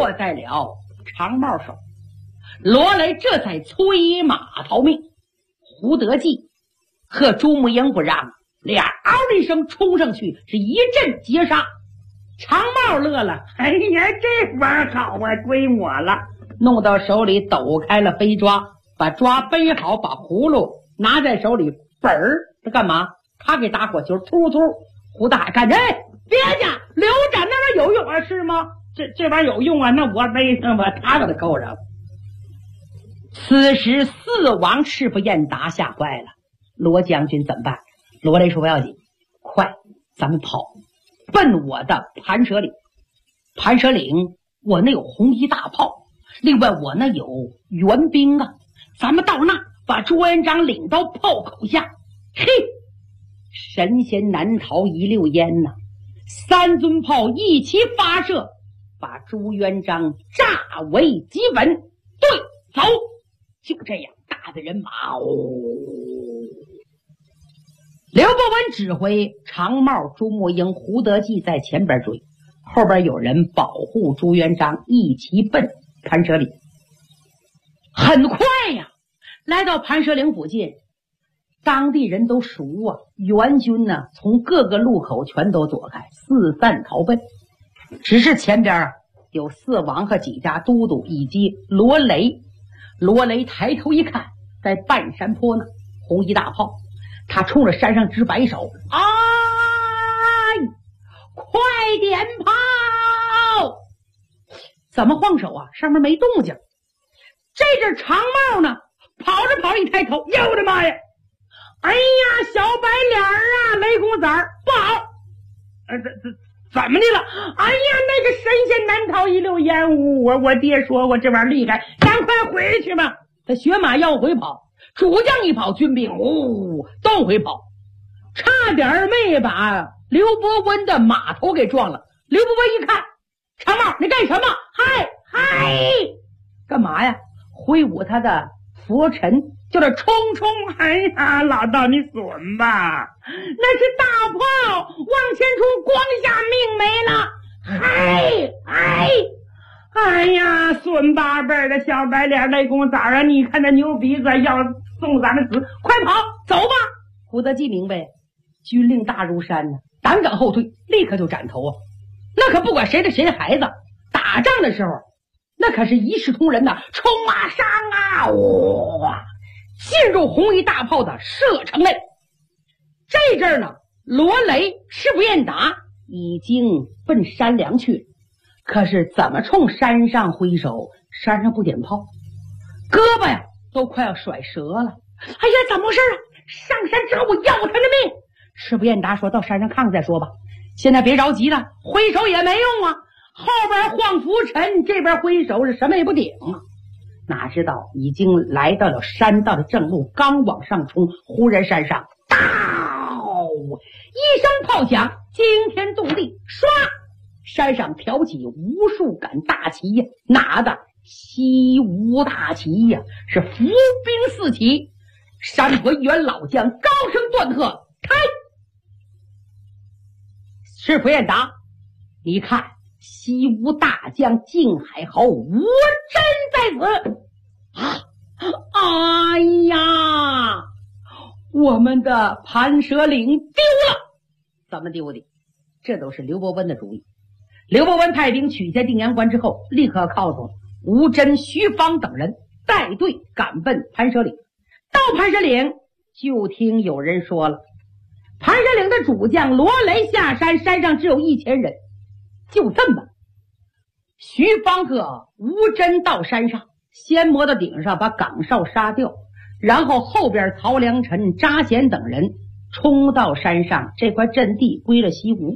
落在了长帽手。罗雷这才催马逃命。胡德记和朱木英不让，俩嗷的一声冲上去，是一阵截杀。长帽乐了，哎呀，这玩意好啊，归我了。弄到手里抖开了飞抓，把抓背好，把葫芦拿在手里，本儿他干嘛？他给打火球，突突。胡大海看着，哎，别家刘展那玩意有用啊，是吗？这玩意有用啊，那我背上吧，他给他扣上。此时四王赤不彦达吓坏了，罗将军怎么办？罗雷说不要紧，快，咱们跑，奔我的盘蛇岭。盘蛇岭我那有红衣大炮，另外我那有援兵啊，咱们到那把朱元璋领到炮口下。嘿，神仙难逃一溜烟呐！3尊炮一齐发射，把朱元璋炸为基本。对，走！就这样，大的人马刘伯温指挥长帽、朱木英、胡德记在前边追，后边有人保护朱元璋，一齐奔盘蛇岭。很快呀，来到盘蛇岭附近，当地人都熟啊，援军呢从各个路口全都躲开，四散逃奔。只是前边有四王和几家都督以及罗雷。罗雷抬头一看，在半山坡呢，红衣大炮，他冲着山上直摆手：“哎，快点跑！”怎么晃手啊？上面没动静。这阵长帽呢，跑着跑着一抬头，呀，我的妈呀！哎呀，小白脸啊，雷公子儿不好！怎么的了？哎呀，那个神仙难逃一溜烟雾，我爹说过这玩意儿厉害，赶快回去吧。他学马要回跑，主将一跑，军兵都回跑，差点没把刘伯温的马头给撞了。刘伯温一看，长帽，你干什么？嗨，干嘛呀？挥舞他的佛尘，叫他冲！哎呀，老道你损吧，那是大炮，往前冲，光下命没了。哎呀，孙八辈的小白脸雷公子啊，你看那牛鼻子要送咱们死，快跑，走吧。胡德记明白，军令大如山呢，胆敢后退，立刻就斩头啊！那可不管谁的孩子，打仗的时候，那可是一视同仁的，冲啊，上啊，哇！进入红衣大炮的射程内。这阵儿呢，罗雷、赤不彦达已经奔山梁去了，可是怎么冲山上挥手？山上不点炮，胳膊呀都快要甩折了。哎呀，怎么回事啊？上山之后我要他的命！赤不彦达说：“到山上看看再说吧，现在别着急了，挥手也没用啊。后边晃浮尘，这边挥手是什么也不顶啊。”哪知道已经来到了山道的正路，刚往上冲，忽然山上“嗷”一声炮响，惊天动地，唰，山上挑起无数杆大旗呀，哪的西吴大旗呀，是伏兵四起。山河元老将高声断喝：“开！”赤不彦达，你看西吴大将靖海侯吴真在此啊！哎呀，我们的盘蛇岭丢了！怎么丢的？这都是刘伯温的主意。刘伯温派兵取下定阳关之后，立刻告诉吴真、徐方等人带队赶奔盘蛇岭。到盘蛇岭，就听有人说了，盘蛇岭的主将罗雷下山，山上只有1000人。就这么，徐方和吴真到山上，先摸到顶上把岗哨杀掉，然后后边曹良臣、扎贤等人冲到山上，这块阵地归了西吴。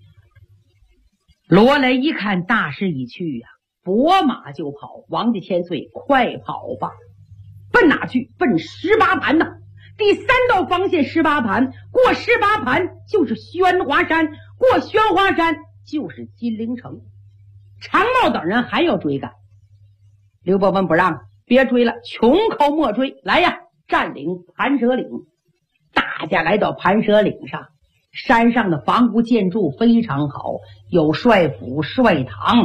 罗雷一看大势已去呀，拨马就跑。王家千岁，快跑吧！奔哪去？奔18盘呐！第3道防线18盘，过18盘就是宣华山，过宣华山就是金陵城。长茂等人还要追赶，刘伯温不让，别追了，穷寇莫追，来呀，占领盘蛇岭。大家来到盘蛇岭上，山上的房屋建筑非常好，有帅府、帅堂，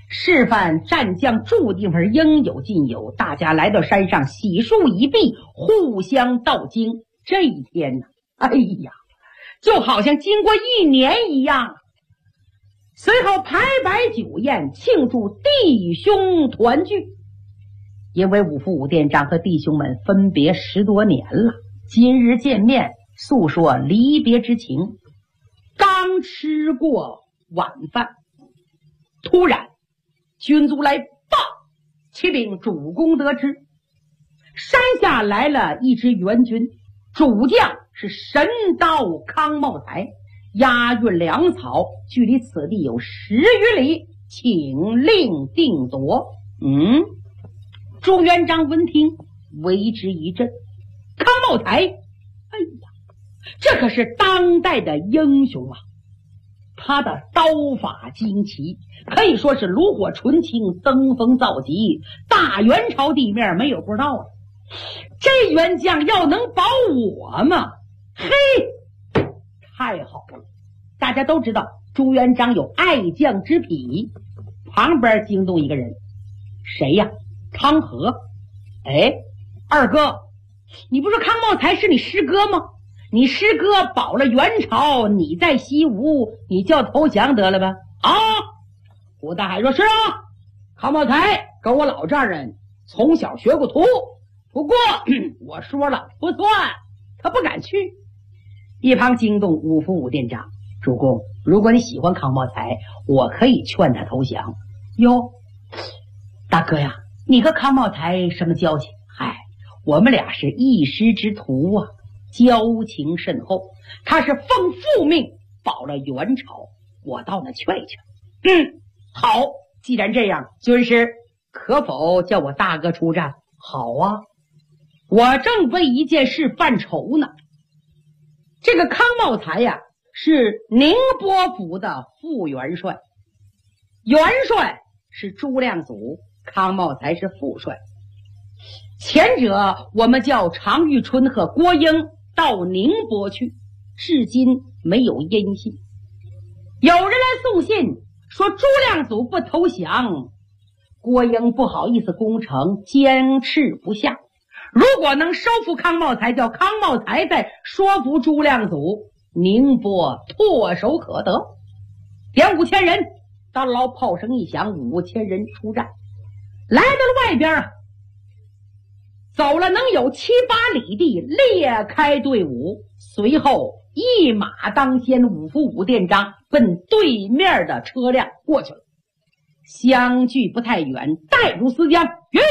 示范战将住地方应有尽有，大家来到山上洗漱一毕，互相道经。这一天呢，哎呀，就好像经过1年一样。随后排摆酒宴，庆祝弟兄团聚。因为五福五店长和弟兄们分别10多年了，今日见面，诉说离别之情。刚吃过晚饭，突然军卒来报，启禀主公得知，山下来了一支援军，主将是神刀康茂才，押运粮草，距离此地有10余里，请令定夺。朱元璋闻听，为之一振。康茂才，哎呀，这可是当代的英雄啊！他的刀法精奇，可以说是炉火纯青，登峰造极，大元朝地面没有不知道的。这员将要能保我吗？嘿，太好了！大家都知道朱元璋有爱将之癖，旁边惊动一个人，谁呀？康和。哎，二哥，你不说康茂才是你师哥吗？你师哥保了元朝，你在西吴，你叫投降得了吧？啊！胡大海说：是啊，康茂才跟我老丈人从小学过徒，不过我说了不算，他不敢去。一旁惊动五福五店长：主公，如果你喜欢康茂才，我可以劝他投降。哟，大哥呀，你和康茂才什么交情？嗨，我们俩是一师之徒啊，交情甚厚。他是奉父命保了元朝，我到那劝一劝。好，既然这样，军师可否叫我大哥出战？好啊，我正为一件事犯愁呢。这个康茂才呀，是宁波府的副元帅，元帅是朱亮祖，康茂才是副帅。前者我们叫常遇春和郭英到宁波去，至今没有音信。有人来送信说朱亮祖不投降，郭英不好意思攻城，坚持不下。如果能收服康茂才，叫康茂才再说服朱亮祖，宁波唾手可得。点5000人，当劳炮声一响，5000人出战，来到了外边啊，走了能有7、8里地，列开队伍，随后一马当先，五福五店长奔对面的车辆过去了。相距不太远，带入思江，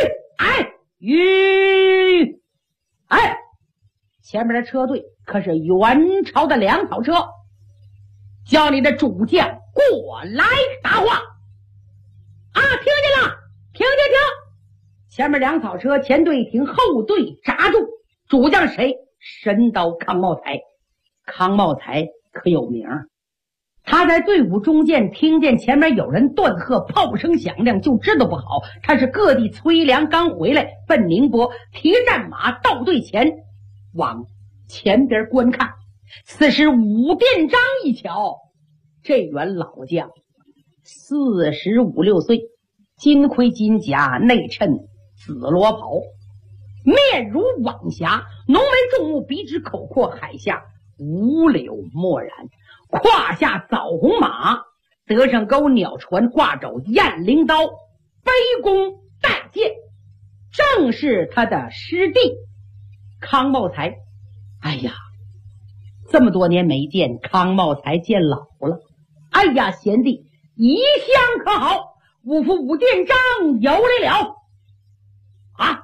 前面的车队可是元朝的粮草车，叫你的主将过来答话啊！听见了，停！前面粮草车前队停，后队扎住。主将谁？神刀康茂才。康茂才可有名，他在队伍中间听见前面有人断喝，炮声响亮，就知道不好。他是各地催粮刚回来，奔宁波，提战马到队前，往前边观看。此时武店章一瞧，这员老将45、6岁，金盔金甲，内衬紫罗袍，面如晚霞，浓眉重目，鼻直口阔，海下五柳漠然，胯下枣红马，得上钩鸟船，挂肘雁翎刀，背弓带箭，正是他的师弟康茂才。哎呀，这么多年没见，康茂才见老了。哎呀，贤弟一向可好？五福五店章有来了啊！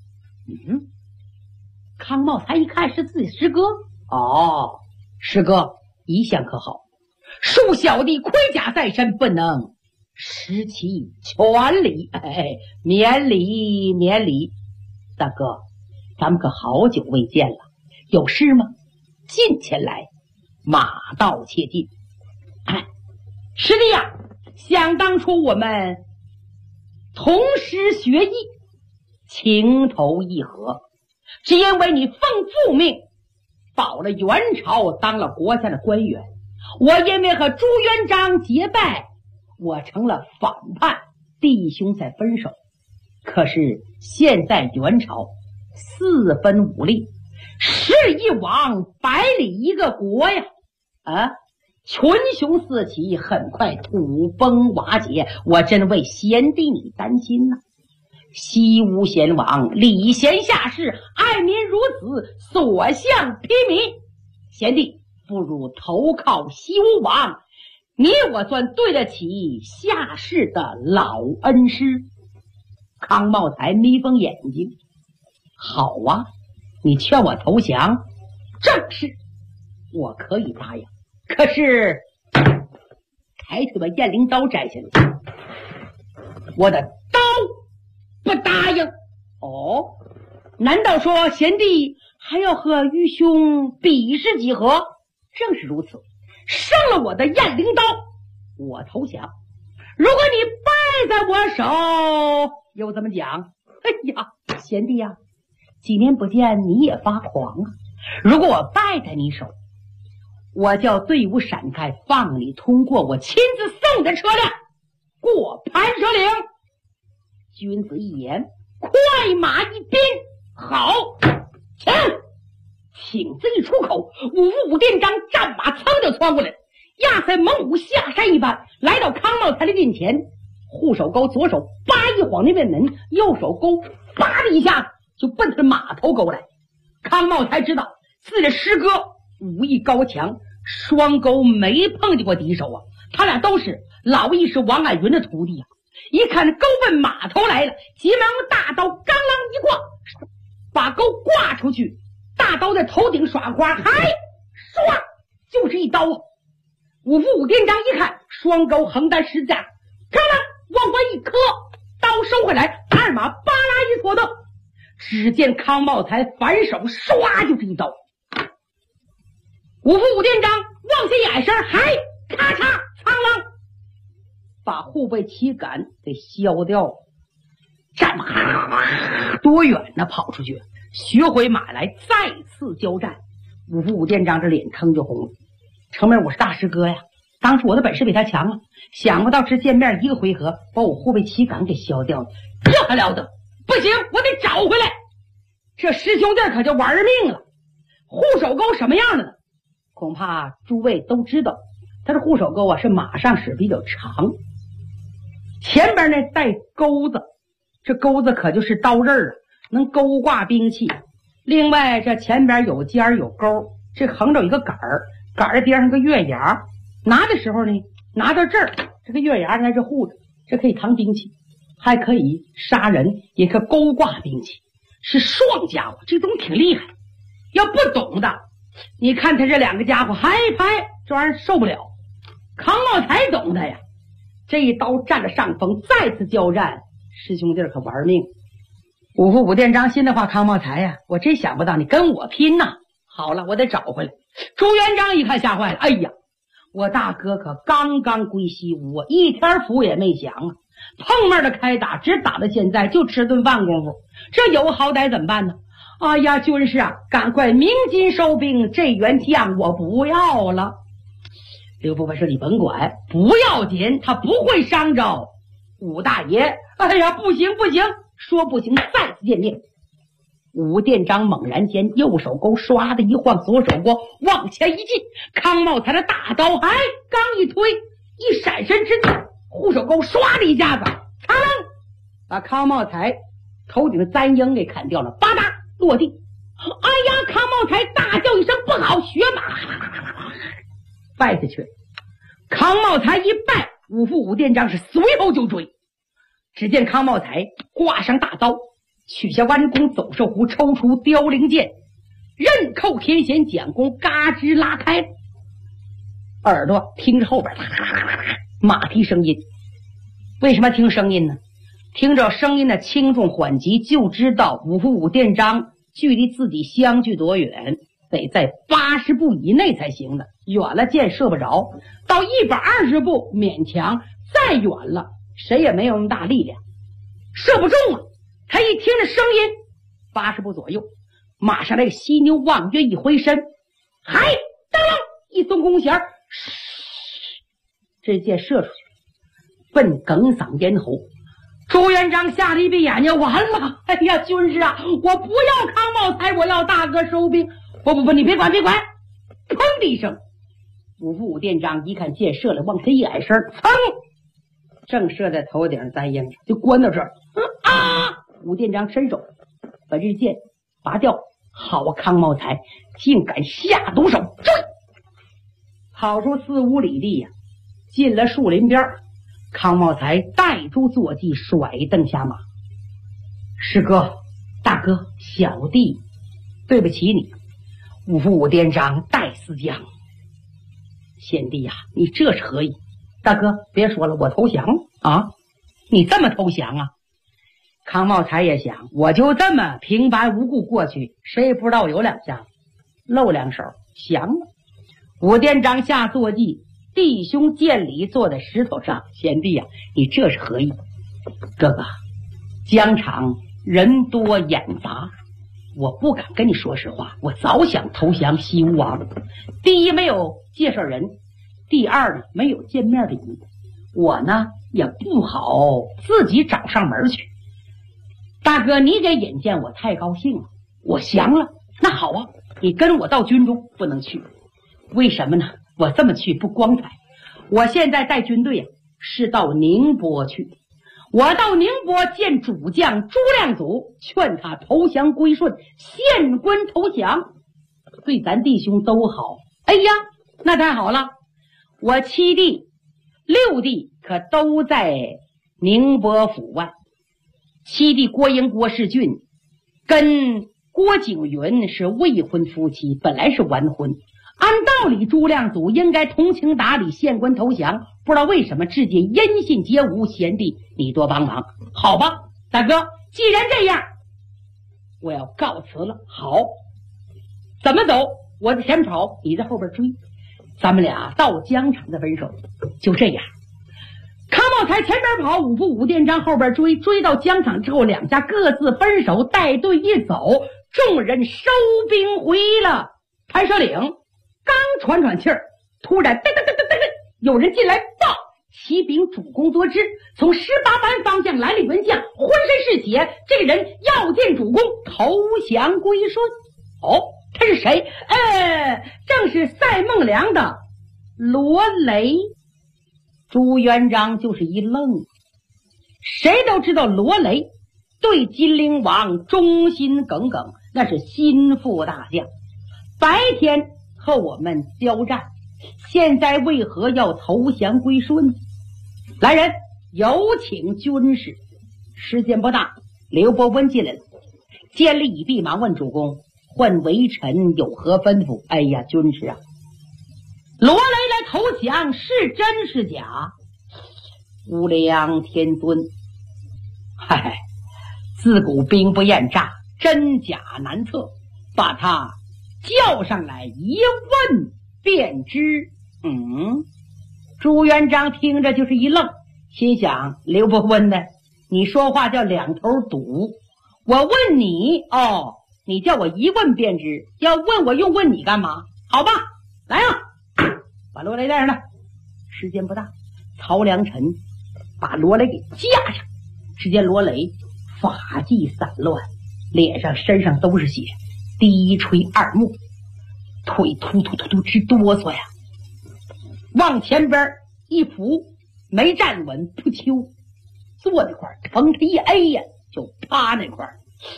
康茂才一看是自己师哥，哦，师哥一向可好？恕小弟盔甲在身，不能失其全礼。免礼。大哥，咱们可好久未见了，有事吗？近前来，马到切近。师弟呀，想当初我们同师学艺，情投意合，只因为你奉父命保了元朝，当了国家的官员。我因为和朱元璋结拜，我成了反叛， 弟兄才分手。可是现在元朝4分5厘，是一王100里一个国呀！群雄四起，很快土崩瓦解。我真为贤弟你担心呐。西吴贤王礼贤下士，爱民如子，所向披靡。贤弟不如投靠西吴王，你我算对得起下士的老恩师。康茂才眯缝眼睛，好啊，你劝我投降，正是，我可以答应。可是抬腿把雁翎刀摘下来，我的刀不答应。哦，难道说贤弟还要和愚兄比试几何？正是如此，胜了我的雁翎刀，我投降。如果你败在我手，又怎么讲？哎呀，贤弟呀，几年不见你也发狂啊！如果我败在你手，我叫队伍闪开，放你通过我亲自送的车辆过盘蛇岭。君子一言，快马一鞭，好，请字一出口，五副武店长战马噌就窜过来，压在猛虎下山一般，来到康茂才的面前。护手钩左手叭一晃那面门，右手钩叭的一下就奔他的马头钩来。康茂才知道自己的师哥武艺高强，双钩没碰见过敌手啊，他俩都是老义士王矮云的徒弟啊。一看钩奔马头来了，急忙用大刀刚啷一挂，把钩挂出去，大刀在头顶耍花，唰就是一刀啊！五副武店长一看双钩横担实架，咔啷往回一磕，刀收回来，二马巴拉一搓动，只见康茂才反手唰就是一刀。五副武店长往下一矮身，还咔嚓苍啷把护卫旗杆给削掉了。战马多远呢？跑出去学回马来，再次交战。五副武店长这脸腾就红了。成妹，我是大师哥呀，当初我的本事比他强啊，想不到只见面一个回合把我护卫旗杆给削掉了，这还了得！不行，我得找回来。这师兄弟可就玩命了。护手钩什么样的呢？恐怕诸位都知道，他的护手钩啊是马上使比较长，前边呢带钩子，这钩子可就是刀刃啊，能勾挂兵器。另外这前边有尖有钩，这横着有一个杆儿，杆儿边上个月牙，拿的时候呢拿到这儿，这个月牙在这护着，这可以扛兵器，还可以杀人，也可勾挂兵器，是双家伙，这东西挺厉害。要不懂的，你看他这两个家伙嗨拍，这玩意儿受不了。康茂才懂的呀，这一刀占了上风，再次交战，师兄弟可玩命。五副武店长心的话，康茂才呀，我真想不到你跟我拼呐！好了，我得找回来。朱元璋一看吓坏了，哎呀，我大哥可刚刚归西吴，我一天福也没享啊！碰面的开打，只打到现在，就吃顿饭功夫，这有好歹怎么办呢？哎呀，军师啊，赶快鸣金收兵，这员将我不要了。刘伯伯说：“你甭管，不要紧，他不会伤着武大爷。”哎呀，不行不行！说不行，再次见面。武店长猛然间右手钩唰的一晃，左手钩往前一进，康茂才的大刀还刚一推，一闪身之际，护手钩唰的一下子，噌，把康茂才头顶的簪缨给砍掉了，吧嗒落地。哎呀，康茂才大叫一声不好，血马败下去。康茂才一败，五副武店长是随后就追。只见康茂才挂上大刀，取下弯弓走兽弧，抽出凋零剑，刃扣天弦，蒋弓嘎吱拉开，耳朵听着后边马蹄声音。为什么听声音呢？听着声音的轻重缓急，就知道五副武店长距离自己相距多远，得在80步以内才行的，远了箭射不着，到120步勉强，再远了谁也没有那么大力量，射不中啊！他一听着声音，80步左右，马上那个犀牛望月一挥身，还当啷一松弓弦，这箭射出去，奔哽嗓咽喉。 朱元璋吓得一闭眼睛，完了！哎呀，军师啊，我不要康茂才，我要大哥收兵！不，你别管！砰的一声，五副武殿章一看箭射了，往下一矮身，噌，正射在头顶簪缨上，就关到这儿。武殿章伸手把这箭拔掉。好啊，康茂才竟敢下毒手，追！跑出4、5里地呀，进了树林边。康茂才带住坐骑，甩蹬下马。师哥、大哥、小弟，对不起你。五副武殿章戴思江，贤弟呀，你这是何意？大哥，别说了，我投降啊！你这么投降啊？康茂才也想，我就这么平白无故过去，谁也不知道我有两下，露两手，降了。武殿章下坐骑，弟兄见礼坐在石头上。贤弟呀，你这是何意？哥哥，疆场人多眼杂，我不敢跟你说实话，我早想投降西吴王。第一，没有介绍人；第二呢，没有见面礼。我呢也不好自己找上门去。大哥，你给引荐我太高兴了，我降了。那好啊，你跟我到军中。不能去，为什么呢？我这么去不光彩。我现在带军队是到宁波去。我到宁波见主将朱亮祖，劝他投降归顺，献官投降，对咱弟兄都好。哎呀，那太好了！我7弟、6弟可都在宁波府外。7弟郭英、郭世俊跟郭景云是未婚夫妻，本来是完婚。按道理朱亮祖应该通情达理，献官投降，不知道为什么至今音信皆无。贤弟，你多帮忙。好吧，大哥，既然这样，我要告辞了。好，怎么走？我在前跑，你在后边追，咱们俩到疆场再分手。就这样，康茂才前边跑，五副武殿章后边追，追到疆场之后，两家各自分手，带队一走，众人收兵回了盘蛇岭。刚喘气儿，突然噔，有人进来报，启禀主公多知，从18班方向来了员将，浑身是血，这个人要见主公投降归顺。哦，他是谁？正是赛孟良的罗雷。朱元璋就是一愣，谁都知道罗雷对金陵王忠心耿耿，那是心腹大将。白天和我们交战，现在为何要投降归顺？来人，有请军师。时间不大，刘伯温进来了，见礼已毕，忙问主公：唤微臣有何吩咐？哎呀，军师啊，罗雷来投降是真是假？无量天尊，自古兵不厌诈，真假难测，把他叫上来一问便知。朱元璋听着就是一愣，心想：刘伯温呢？你说话叫两头堵。我问你，你叫我一问便知，要问我用问你干嘛？好吧，来啊，把罗雷带上来。时间不大，曹良臣把罗雷给架上。只见罗雷发髻散乱，脸上身上都是血，第一吹二目，腿突直哆嗦呀。往前边一扶，没站稳，扑丘坐那块，疼他一 A 呀，就趴那块。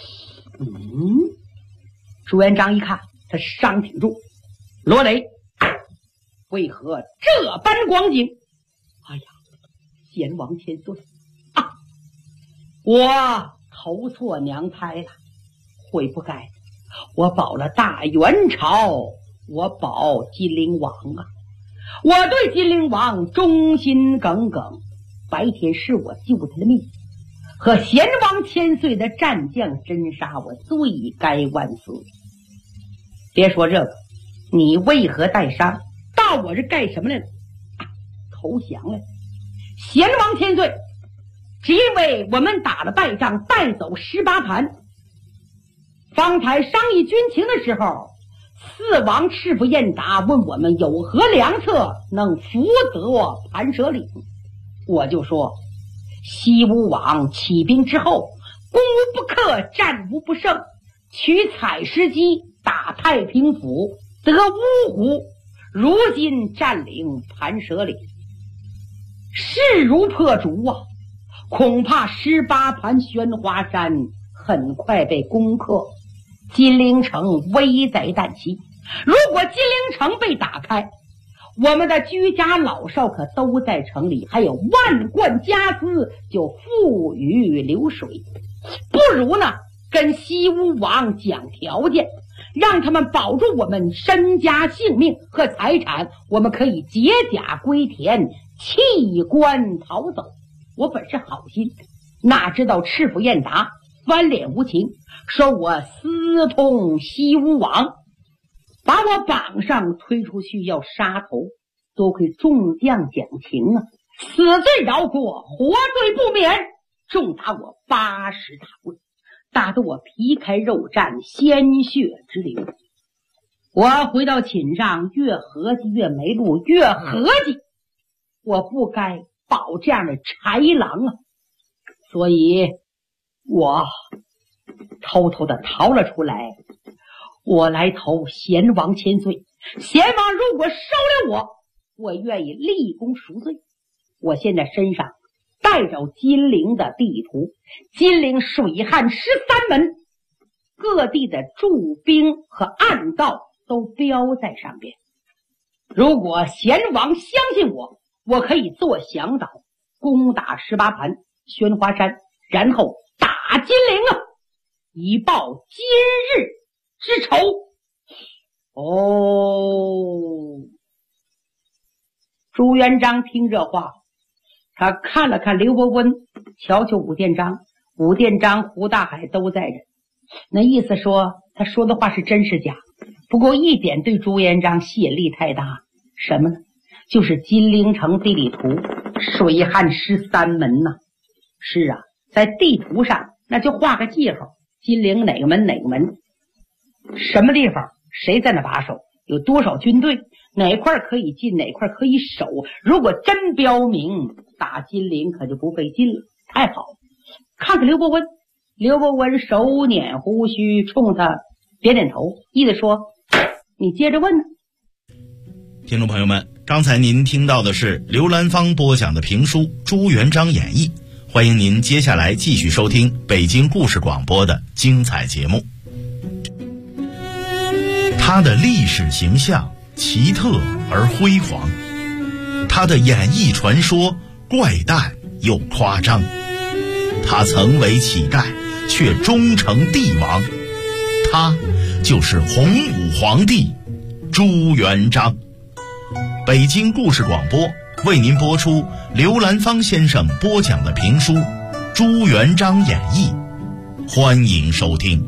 朱元璋一看他伤挺重，罗雷为何这般光景？哎呀，贤王千岁啊，我投错娘胎了，悔不该。我保了大元朝，我保金陵王啊，我对金陵王忠心耿耿，白天是我救他的命，和贤王千岁的战将真杀，我罪该万死。别说这个，你为何带伤？到我这干什么来了？投降来了。贤王千岁，只因为我们打了败仗，败走18盘。方才商议军情的时候，四王赤不厌答，问我们有何良策能福得盘蛇岭。我就说， 西吴王起兵之后，攻无不克，战无不胜，取采石矶，打太平府，得芜湖，如今占领盘蛇岭，势如破竹啊！恐怕18盘宣华山很快被攻克，金陵城危在旦夕。如果金陵城被打开，我们的居家老少可都在城里，还有万贯家资就付于流水。不如呢跟西吴王讲条件，让他们保住我们身家性命和财产，我们可以解甲归田，弃官逃走。我本是好心，哪知道赤府燕达翻脸无情，说我私通西吴王，把我绑上推出去要杀头。多亏众将讲情啊，死罪饶过，活罪不免，重打我80大棍，打得我皮开肉绽，鲜血直流。我回到寝上，越合计越没路，越合计我不该保这样的豺狼啊，所以我偷偷的逃了出来。我来投贤王千岁，贤王如果收了我愿意立功赎罪。我现在身上带着金陵的地图，金陵水旱13门，各地的驻兵和暗道都标在上边。如果贤王相信我，我可以做向导，攻打18盘宣华山，然后打金陵啊，以报今日之仇。朱元璋听这话，他看了看刘伯温，瞧瞧武殿章，武殿章、胡大海都在这，那意思说他说的话是真是假。不过一点对朱元璋吸引力太大，什么呢？就是金陵城地理图，水旱13门呐。是啊，在地图上那就画个记号，金陵哪个门哪个门，什么地方谁在那把守，有多少军队，哪块可以进，哪块可以守。如果真标明，打金陵可就不费劲了。太好，看看刘伯温，刘伯温手捻胡须，冲他点点头，意思说你接着问呢。 听众朋友们，刚才您听到的是刘兰芳播讲的评书《朱元璋演义》，欢迎您接下来继续收听北京故事广播的精彩节目。他的历史形象奇特而辉煌，他的演艺传说怪诞又夸张，他曾为乞丐却终成帝王，他就是洪武皇帝朱元璋。北京故事广播为您播出刘兰芳先生播讲的评书《朱元璋演义》，欢迎收听。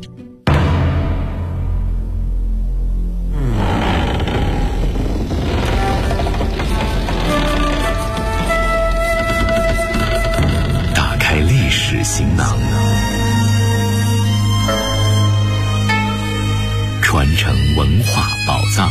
打开历史行囊，传承文化宝藏。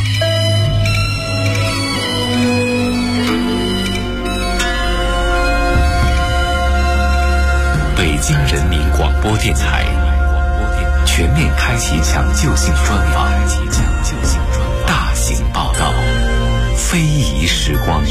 北京人民广播电台全面开启抢救性专访，大型报道，非遗时光。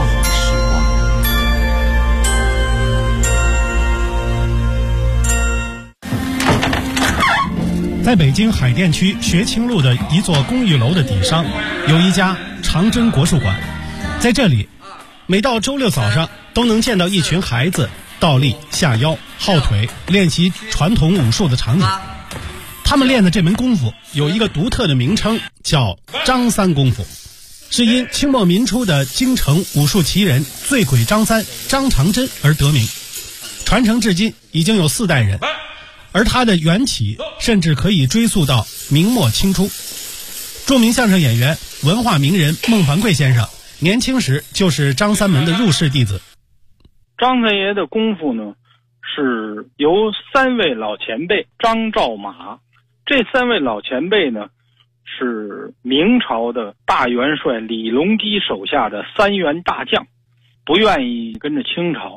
在北京海淀区学清路的一座公寓楼的底上，有一家长征国术馆。在这里，每到周六早上都能见到一群孩子倒立、下腰、耗腿，练习传统武术的场景。他们练的这门功夫有一个独特的名称，叫张三功夫，是因清末民初的京城武术奇人醉鬼张三张长珍而得名，传承至今已经有4代人，而它的缘起甚至可以追溯到明末清初。著名相声演员、文化名人孟凡贵先生年轻时就是张三门的入室弟子。 张三爷的功夫呢，是由3位老前辈张赵马，这3位老前辈呢是明朝的大元帅李隆基手下的3员大将，不愿意跟着清朝，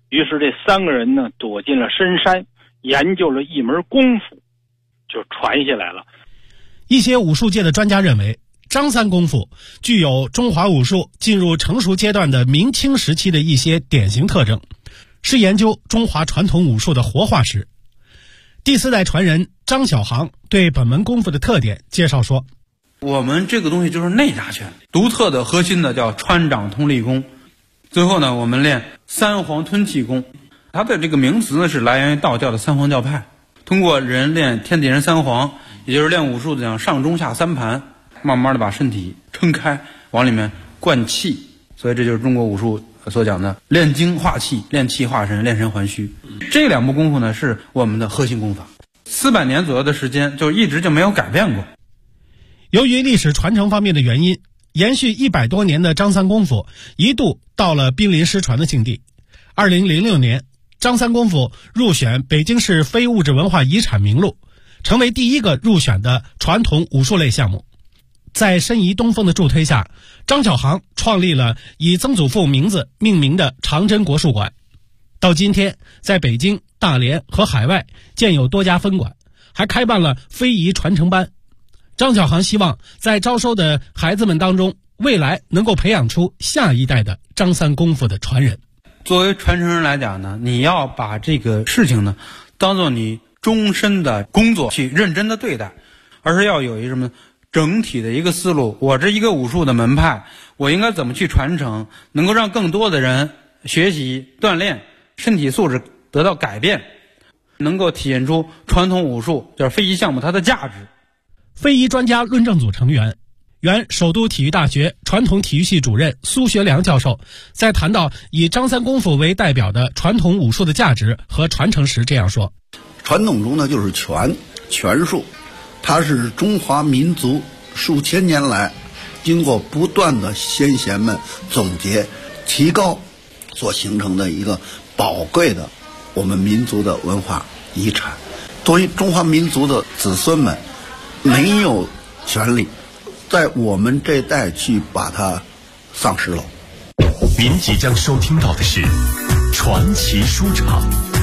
于是这3个人呢躲进了深山，研究了一门功夫，就传下来了。 一些武术界的专家认为，张三功夫具有中华武术进入成熟阶段的明清时期的一些典型特征，是研究中华传统武术的活化石。第4代传人张小航对本门功夫的特点介绍说， 我们这个东西就是内家拳，独特的核心的叫穿掌通力功。最后呢，我们练三皇吞气功，它的这个名词呢是来源于道教的三皇教派。通过人练天地人三皇，也就是练武术的讲上中下3盘，慢慢的把身体撑开，往里面灌气。所以这就是中国武术所讲的练精化气，练气化神，练神还虚。这2部功夫呢是我们的核心功法，400年左右的时间就一直就没有改变过。 由于历史传承方面的原因，延续100多年的张三功夫一度到了濒临失传的境地。2006年，张三功夫入选北京市非物质文化遗产名录，成为第1个入选的传统武术类项目。在申遗东风的助推下，张小航创立了以曾祖父名字命名的长真国术馆。到今天，在北京、大连和海外建有多家分馆，还开办了非遗传承班。张小航希望在招收的孩子们当中，未来能够培养出下一代的张三功夫的传人。 作为传承人来讲呢，你要把这个事情呢当做你终身的工作去认真的对待，而是要有一个什么整体的一个思路。我这一个武术的门派，我应该怎么去传承，能够让更多的人学习锻炼，身体素质得到改变，能够体现出传统武术就是非遗项目它的价值。 非遗专家论证组成员、原首都体育大学传统体育系主任苏学良教授在谈到以张三功夫为代表的传统武术的价值和传承时这样说： 传统中呢就是拳术，它是中华民族数千年来经过不断的先贤们总结提高所形成的一个宝贵的我们民族的文化遗产。作为中华民族的子孙们，没有权利在我们这代去把它丧失了。 您即将收听到的是传奇书场。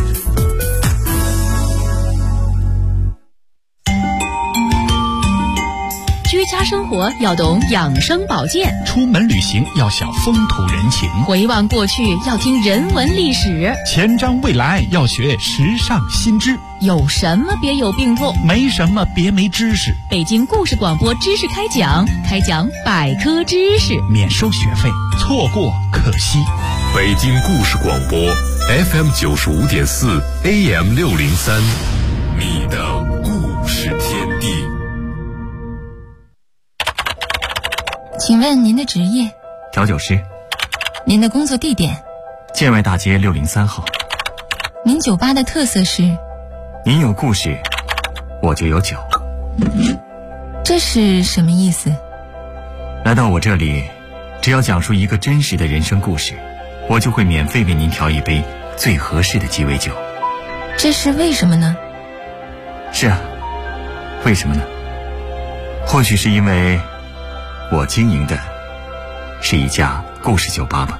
居家生活要懂养生保健， 出门旅行要晓风土人情， 回望过去要听人文历史， 前瞻未来要学时尚新知。 有什么别有病痛， 没什么别没知识。 北京故事广播知识开讲百科知识， 免收学费，错过可惜。 北京故事广播 FM 95.4 AM 603，你的故事天地。 请问您的职业？ 调酒师。 您的工作地点？ 建外大街603号。 您酒吧的特色是？ 您有故事，我就有酒。 这是什么意思？ 来到我这里，只要讲述一个真实的人生故事，我就会免费为您调一杯最合适的鸡尾酒。 这是为什么呢？ 是啊，为什么呢？或许是因为我经营的是一家故事酒吧吧。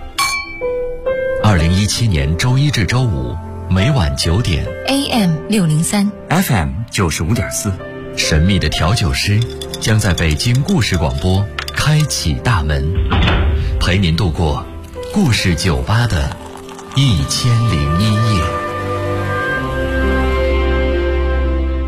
2017年周一至周五每晚9点 AM 603 FM 95.4， 神秘的调酒师将在北京故事广播开启大门，陪您度过故事酒吧的1001夜。